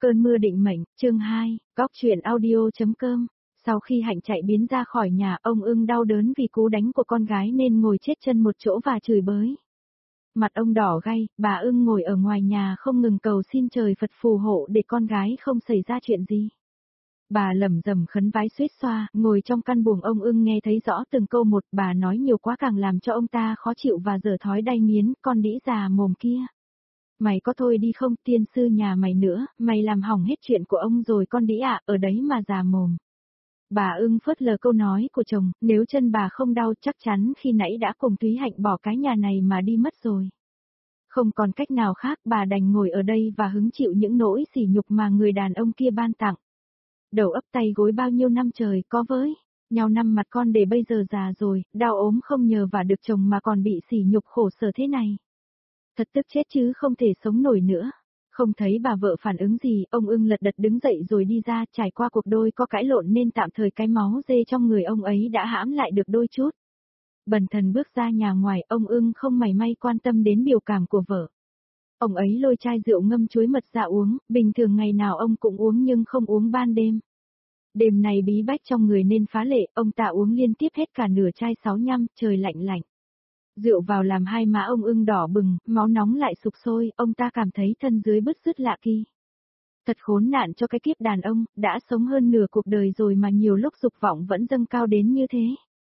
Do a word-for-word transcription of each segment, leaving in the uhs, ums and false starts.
Cơn mưa định mệnh, chương hai, góc truyện audio.com. Sau khi Hạnh chạy biến ra khỏi nhà, ông Ưng đau đớn vì cú đánh của con gái nên ngồi chết chân một chỗ và chửi bới. Mặt ông đỏ gay, bà Ưng ngồi ở ngoài nhà không ngừng cầu xin trời Phật phù hộ để con gái không xảy ra chuyện gì. Bà lẩm rẩm khấn vái suýt xoa, ngồi trong căn buồng ông Ưng nghe thấy rõ từng câu một, bà nói nhiều quá càng làm cho ông ta khó chịu và dở thói đay nghiến, con đĩ già mồm kia. Mày có thôi đi không, tiên sư nhà mày nữa, mày làm hỏng hết chuyện của ông rồi con đĩ ạ, ở đấy mà già mồm. Bà Ưng phớt lờ câu nói của chồng, nếu chân bà không đau chắc chắn khi nãy đã cùng Thúy Hạnh bỏ cái nhà này mà đi mất rồi. Không còn cách nào khác, bà đành ngồi ở đây và hứng chịu những nỗi sỉ nhục mà người đàn ông kia ban tặng. Đầu ấp tay gối bao nhiêu năm trời có với, nhau năm mặt con để bây giờ già rồi, đau ốm không nhờ và được chồng mà còn bị sỉ nhục khổ sở thế này. Thật tức chết chứ không thể sống nổi nữa. Không thấy bà vợ phản ứng gì, ông Ưng lật đật đứng dậy rồi đi ra, trải qua cuộc đôi có cãi lộn nên tạm thời cái máu dê trong người ông ấy đã hãm lại được đôi chút. Bần thần bước ra nhà ngoài, ông Ưng không mảy may quan tâm đến biểu cảm của vợ. Ông ấy lôi chai rượu ngâm chuối mật ra uống, bình thường ngày nào ông cũng uống nhưng không uống ban đêm. Đêm này bí bách trong người nên phá lệ, ông ta uống liên tiếp hết cả nửa chai sáu nhăm, trời lạnh lạnh. Rượu vào làm hai má ông Ưng đỏ bừng, máu nóng lại sục sôi, ông ta cảm thấy thân dưới bứt rứt lạ kỳ. Thật khốn nạn cho cái kiếp đàn ông, đã sống hơn nửa cuộc đời rồi mà nhiều lúc dục vọng vẫn dâng cao đến như thế.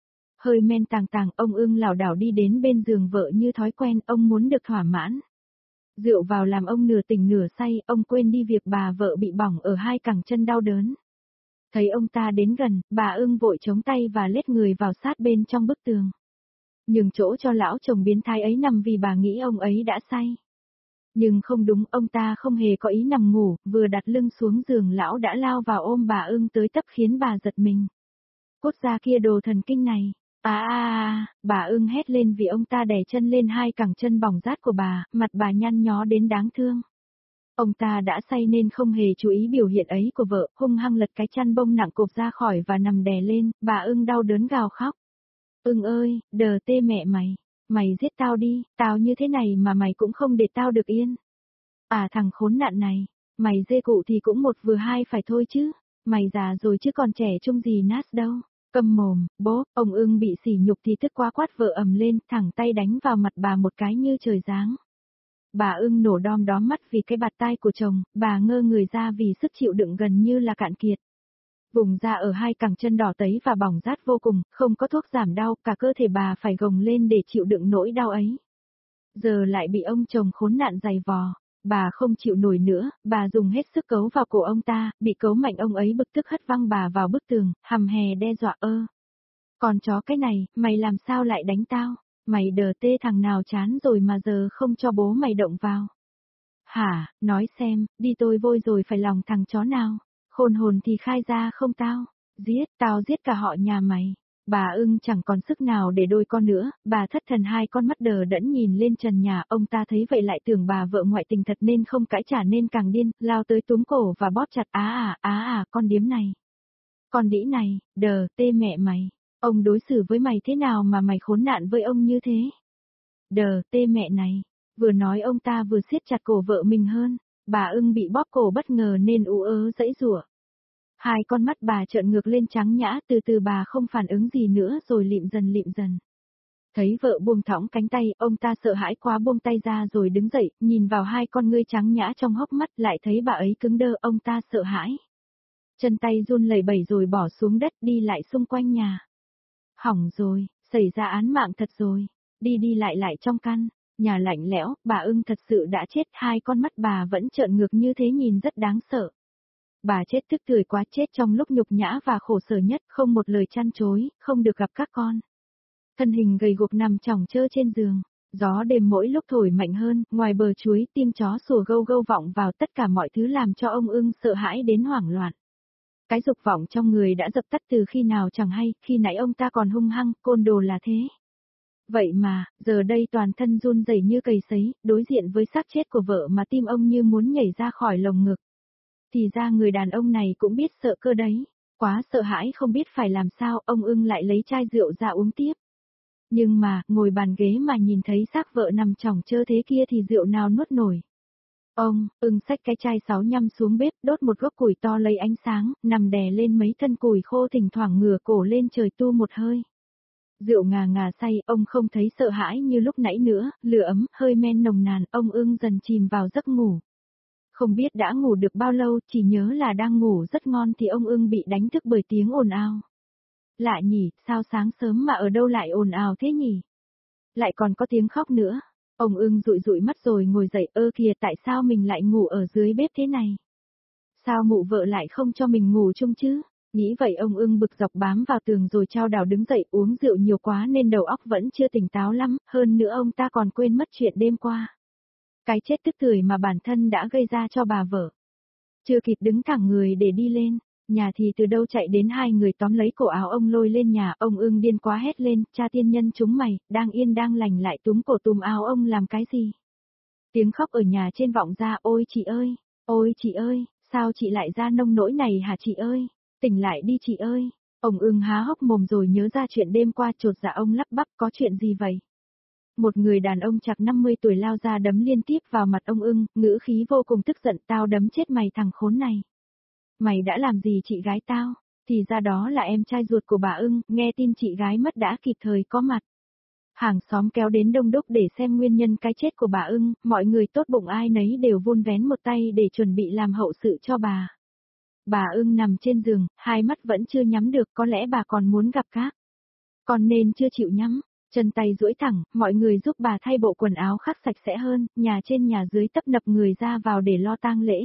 Hơi men tàng tàng, ông Ưng lảo đảo đi đến bên giường vợ như thói quen, ông muốn được thỏa mãn. Rượu vào làm ông nửa tỉnh nửa say, ông quên đi việc bà vợ bị bỏng ở hai cẳng chân đau đớn. Thấy ông ta đến gần, bà Ưng vội chống tay và lết người vào sát bên trong bức tường. Nhường chỗ cho lão chồng biến thái ấy nằm vì bà nghĩ ông ấy đã say. Nhưng không đúng, ông ta không hề có ý nằm ngủ, vừa đặt lưng xuống giường lão đã lao vào ôm bà Ưng tới tấp khiến bà giật mình. Cốt ra kia đồ thần kinh này, à à à, bà Ưng hét lên vì ông ta đè chân lên hai cẳng chân bỏng rát của bà, mặt bà nhăn nhó đến đáng thương. Ông ta đã say nên không hề chú ý biểu hiện ấy của vợ, hung hăng lật cái chăn bông nặng cộp ra khỏi và nằm đè lên, bà Ưng đau đớn gào khóc. Ưng ơi, đờ tê mẹ mày, mày giết tao đi, tao như thế này mà mày cũng không để tao được yên. À thằng khốn nạn này, mày dê cụ thì cũng một vừa hai phải thôi chứ, mày già rồi chứ còn trẻ trông gì nát đâu. Câm mồm, bố, ông Ưng bị sỉ nhục thì tức quá quát vợ ầm lên, thẳng tay đánh vào mặt bà một cái như trời giáng. Bà Ưng nổ đom đóm mắt vì cái bạt tai của chồng, bà ngơ người ra vì sức chịu đựng gần như là cạn kiệt. Vùng da ở hai cẳng chân đỏ tấy và bỏng rát vô cùng, không có thuốc giảm đau, cả cơ thể bà phải gồng lên để chịu đựng nỗi đau ấy. Giờ lại bị ông chồng khốn nạn giày vò, bà không chịu nổi nữa, bà dùng hết sức cấu vào cổ ông ta, bị cấu mạnh ông ấy bực tức hất văng bà vào bức tường, hầm hè đe dọa ơ. Còn chó cái này, mày làm sao lại đánh tao, mày đờ tê thằng nào chán rồi mà giờ không cho bố mày động vào. Hả, nói xem, đi tôi vôi rồi phải lòng thằng chó nào. Khôn hồn thì khai ra không tao, giết, tao giết cả họ nhà mày. Bà Ưng chẳng còn sức nào để đôi con nữa, bà thất thần hai con mắt đờ đẫn nhìn lên trần nhà, ông ta thấy vậy lại tưởng bà vợ ngoại tình thật nên không cãi trả nên càng điên, lao tới túm cổ và bóp chặt á à, á à, con điếm này. Con đĩ này, đờ, tê mẹ mày, ông đối xử với mày thế nào mà mày khốn nạn với ông như thế? Đờ, tê mẹ này, vừa nói ông ta vừa siết chặt cổ vợ mình hơn. Bà Ưng bị bóp cổ bất ngờ nên ú ớ giãy giụa. Hai con mắt bà trợn ngược lên trắng nhã, từ từ bà không phản ứng gì nữa rồi lịm dần lịm dần. Thấy vợ buông thõng cánh tay, ông ta sợ hãi quá buông tay ra rồi đứng dậy, nhìn vào hai con ngươi trắng nhã trong hốc mắt lại thấy bà ấy cứng đơ, ông ta sợ hãi. Chân tay run lẩy bẩy rồi bỏ xuống đất đi lại xung quanh nhà. Hỏng rồi, xảy ra án mạng thật rồi, đi đi lại lại trong căn. Nhà lạnh lẽo, bà Ưng thật sự đã chết, hai con mắt bà vẫn trợn ngược như thế nhìn rất đáng sợ. Bà chết tức tưởi quá, chết trong lúc nhục nhã và khổ sở nhất, không một lời chăn chối, không được gặp các con. Thân hình gầy guộc nằm chỏng chơ trên giường, gió đêm mỗi lúc thổi mạnh hơn, ngoài bờ chuối tim chó sủa gâu gâu vọng vào, tất cả mọi thứ làm cho ông Ưng sợ hãi đến hoảng loạn. Cái dục vọng trong người đã dập tắt từ khi nào chẳng hay, khi nãy ông ta còn hung hăng, côn đồ là thế. Vậy mà, giờ đây toàn thân run rẩy như cầy sấy, đối diện với xác chết của vợ mà tim ông như muốn nhảy ra khỏi lồng ngực. Thì ra người đàn ông này cũng biết sợ cơ đấy, quá sợ hãi không biết phải làm sao, ông Ưng lại lấy chai rượu ra uống tiếp. Nhưng mà, ngồi bàn ghế mà nhìn thấy xác vợ nằm chỏng chơ thế kia thì rượu nào nuốt nổi. Ông, ưng xách cái chai sáu nhăm xuống bếp, đốt một gốc củi to lấy ánh sáng, nằm đè lên mấy thân củi khô thỉnh thoảng ngửa cổ lên trời tu một hơi. Rượu ngà ngà say, ông không thấy sợ hãi như lúc nãy nữa, lửa ấm, hơi men nồng nàn, ông ưng dần chìm vào giấc ngủ. Không biết đã ngủ được bao lâu, chỉ nhớ là đang ngủ rất ngon thì ông ưng bị đánh thức bởi tiếng ồn ào. Lạ nhỉ, sao sáng sớm mà ở đâu lại ồn ào thế nhỉ? Lại còn có tiếng khóc nữa. Ông ưng dụi dụi mắt rồi ngồi dậy, ơ kìa tại sao mình lại ngủ ở dưới bếp thế này? Sao mụ vợ lại không cho mình ngủ chung chứ? Nghĩ vậy ông ưng bực dọc bám vào tường rồi chao đảo đứng dậy, uống rượu nhiều quá nên đầu óc vẫn chưa tỉnh táo lắm, hơn nữa ông ta còn quên mất chuyện đêm qua. Cái chết tức tưởi mà bản thân đã gây ra cho bà vợ. Chưa kịp đứng thẳng người để đi lên, nhà thì từ đâu chạy đến hai người tóm lấy cổ áo ông lôi lên nhà, ông ưng điên quá hét lên, cha tiên nhân chúng mày, đang yên đang lành lại túm cổ túm áo ông làm cái gì? Tiếng khóc ở nhà trên vọng ra, ôi chị ơi, ôi chị ơi, sao chị lại ra nông nỗi này hả chị ơi, tỉnh lại đi chị ơi. Ông ưng há hốc mồm rồi nhớ ra chuyện đêm qua, chột dạ ông lắp bắp, có chuyện gì vậy? Một người đàn ông chạc năm mươi tuổi lao ra đấm liên tiếp vào mặt ông ưng, ngữ khí vô cùng tức giận, tao đấm chết mày thằng khốn này. Mày đã làm gì chị gái tao? Thì ra đó là em trai ruột của bà ưng, nghe tin chị gái mất đã kịp thời có mặt. Hàng xóm kéo đến đông đúc để xem nguyên nhân cái chết của bà ưng, mọi người tốt bụng ai nấy đều vun vén một tay để chuẩn bị làm hậu sự cho bà. Bà ưng nằm trên giường, hai mắt vẫn chưa nhắm được, có lẽ bà còn muốn gặp các. Còn nên chưa chịu nhắm, chân tay duỗi thẳng, mọi người giúp bà thay bộ quần áo khác sạch sẽ hơn, nhà trên nhà dưới tấp nập người ra vào để lo tang lễ.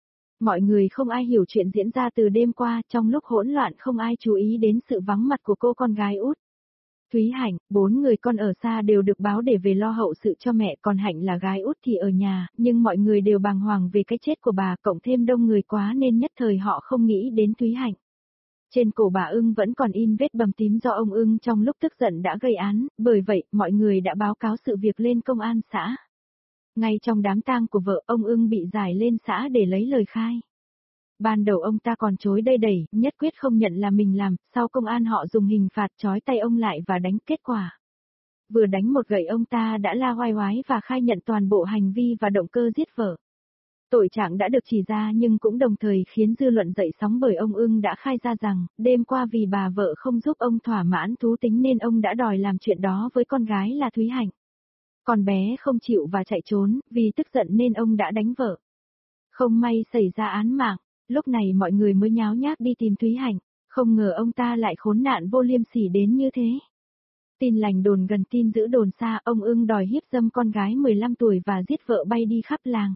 Mọi người không ai hiểu chuyện diễn ra từ đêm qua, trong lúc hỗn loạn không ai chú ý đến sự vắng mặt của cô con gái út. Thúy Hạnh, bốn người con ở xa đều được báo để về lo hậu sự cho mẹ, còn Hạnh là gái út thì ở nhà, nhưng mọi người đều bàng hoàng về cái chết của bà, cộng thêm đông người quá nên nhất thời họ không nghĩ đến Thúy Hạnh. Trên cổ bà ưng vẫn còn in vết bầm tím do ông ưng trong lúc tức giận đã gây án, bởi vậy mọi người đã báo cáo sự việc lên công an xã. Ngay trong đám tang của vợ, ông ưng bị giải lên xã để lấy lời khai. Ban đầu ông ta còn chối đầy đẩy, nhất quyết không nhận là mình làm, sau công an họ dùng hình phạt trói tay ông lại và đánh, kết quả. Vừa đánh một gậy ông ta đã la oai oái và khai nhận toàn bộ hành vi và động cơ giết vợ. Tội trạng đã được chỉ ra nhưng cũng đồng thời khiến dư luận dậy sóng bởi ông ưng đã khai ra rằng, đêm qua vì bà vợ không giúp ông thỏa mãn thú tính nên ông đã đòi làm chuyện đó với con gái là Thúy Hạnh. Con bé không chịu và chạy trốn, vì tức giận nên ông đã đánh vợ. Không may xảy ra án mạng, lúc này mọi người mới nháo nhác đi tìm Thúy Hạnh, không ngờ ông ta lại khốn nạn vô liêm sỉ đến như thế. Tin lành đồn gần tin dữ đồn xa, ông ưng đòi hiếp dâm con gái mười lăm tuổi và giết vợ bay đi khắp làng.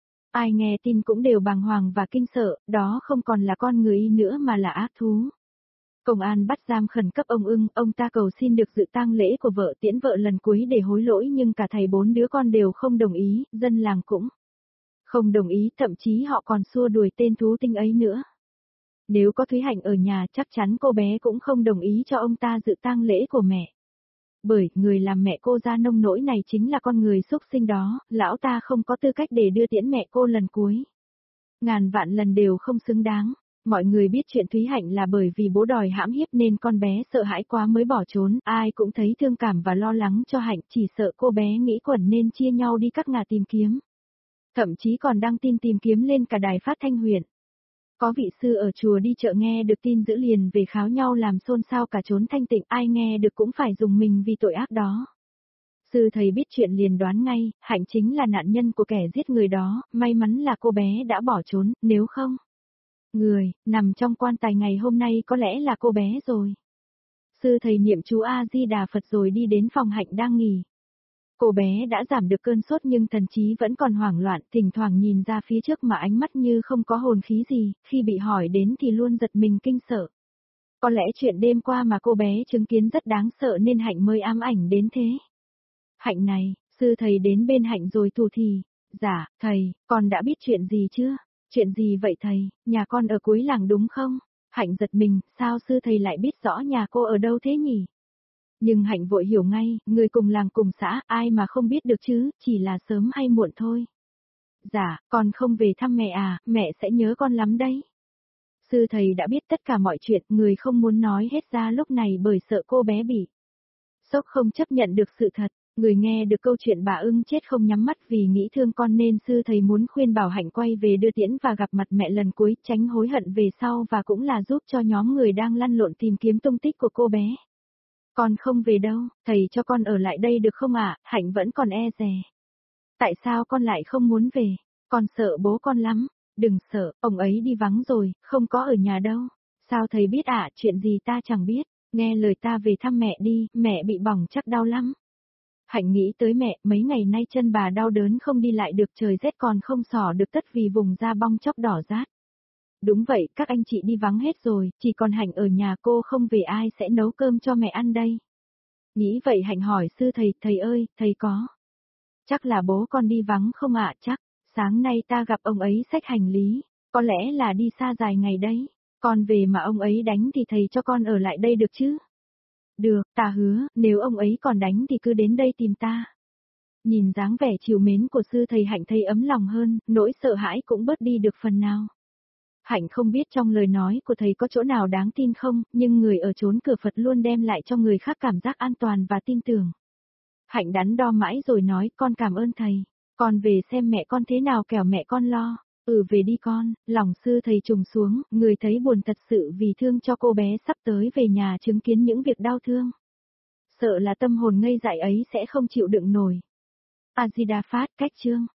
Ai nghe tin cũng đều bàng hoàng và kinh sợ, đó không còn là con người nữa mà là ác thú. Công an bắt giam khẩn cấp ông ưng, ông ta cầu xin được dự tang lễ của vợ, tiễn vợ lần cuối để hối lỗi nhưng cả thầy bốn đứa con đều không đồng ý, dân làng cũng không đồng ý, thậm chí họ còn xua đuổi tên thú tinh ấy nữa. Nếu có Thúy Hạnh ở nhà chắc chắn cô bé cũng không đồng ý cho ông ta dự tang lễ của mẹ. Bởi, người làm mẹ cô ra nông nỗi này chính là con người xúc sinh đó, lão ta không có tư cách để đưa tiễn mẹ cô lần cuối. Ngàn vạn lần đều không xứng đáng. Mọi người biết chuyện Thúy Hạnh là bởi vì bố đòi hãm hiếp nên con bé sợ hãi quá mới bỏ trốn, ai cũng thấy thương cảm và lo lắng cho Hạnh, chỉ sợ cô bé nghĩ quẩn nên chia nhau đi các ngả tìm kiếm. Thậm chí còn đăng tin tìm kiếm lên cả đài phát thanh huyện. Có vị sư ở chùa đi chợ nghe được tin dữ liền về kháo nhau làm xôn xao cả chốn thanh tịnh, ai nghe được cũng phải dùng mình vì tội ác đó. Sư thầy biết chuyện liền đoán ngay, Hạnh chính là nạn nhân của kẻ giết người đó, may mắn là cô bé đã bỏ trốn, nếu không. Người, nằm trong quan tài ngày hôm nay có lẽ là cô bé rồi. Sư thầy niệm chú A-di-đà Phật rồi đi đến phòng Hạnh đang nghỉ. Cô bé đã giảm được cơn sốt nhưng thần trí vẫn còn hoảng loạn, thỉnh thoảng nhìn ra phía trước mà ánh mắt như không có hồn khí gì, khi bị hỏi đến thì luôn giật mình kinh sợ. Có lẽ chuyện đêm qua mà cô bé chứng kiến rất đáng sợ nên Hạnh mới ám ảnh đến thế. Hạnh này, sư thầy đến bên Hạnh rồi thủ thì, dạ, thầy, con đã biết chuyện gì chưa? Chuyện gì vậy thầy, nhà con ở cuối làng đúng không? Hạnh giật mình, sao sư thầy lại biết rõ nhà cô ở đâu thế nhỉ? Nhưng Hạnh vội hiểu ngay, người cùng làng cùng xã, ai mà không biết được chứ, chỉ là sớm hay muộn thôi. Dạ, con không về thăm mẹ à, mẹ sẽ nhớ con lắm đấy. Sư thầy đã biết tất cả mọi chuyện, người không muốn nói hết ra lúc này bởi sợ cô bé bị sốc không chấp nhận được sự thật. Người nghe được câu chuyện bà ưng chết không nhắm mắt vì nghĩ thương con nên sư thầy muốn khuyên bảo Hạnh quay về đưa tiễn và gặp mặt mẹ lần cuối, tránh hối hận về sau và cũng là giúp cho nhóm người đang lăn lộn tìm kiếm tung tích của cô bé. Con không về đâu, thầy cho con ở lại đây được không ạ? Hạnh vẫn còn e dè. Tại sao con lại không muốn về? Con sợ bố con lắm. Đừng sợ, ông ấy đi vắng rồi, không có ở nhà đâu. Sao thầy biết ạ? Chuyện gì ta chẳng biết. Nghe lời ta về thăm mẹ đi, mẹ bị bỏng chắc đau lắm. Hạnh nghĩ tới mẹ, mấy ngày nay chân bà đau đớn không đi lại được, trời rét còn không xỏ được tất vì vùng da bong chóc đỏ rát. Đúng vậy, các anh chị đi vắng hết rồi, chỉ còn Hạnh ở nhà, cô không về ai sẽ nấu cơm cho mẹ ăn đây. Nghĩ vậy Hạnh hỏi sư thầy, thầy ơi, thầy có. Chắc là bố con đi vắng không ạ? Chắc, sáng nay ta gặp ông ấy xách hành lý, có lẽ là đi xa dài ngày đấy. Con về mà ông ấy đánh thì thầy cho con ở lại đây được chứ? Được, ta hứa, nếu ông ấy còn đánh thì cứ đến đây tìm ta. Nhìn dáng vẻ trìu mến của sư thầy, Hạnh thấy ấm lòng hơn, nỗi sợ hãi cũng bớt đi được phần nào. Hạnh không biết trong lời nói của thầy có chỗ nào đáng tin không, nhưng người ở chốn cửa Phật luôn đem lại cho người khác cảm giác an toàn và tin tưởng. Hạnh đắn đo mãi rồi nói, con cảm ơn thầy, con về xem mẹ con thế nào kẻo mẹ con lo. Ừ, về đi con. Lòng sư thầy trùng xuống, người thấy buồn thật sự vì thương cho cô bé sắp tới về nhà chứng kiến những việc đau thương. Sợ là tâm hồn ngây dại ấy sẽ không chịu đựng nổi. A Di Đà Phát, cách chương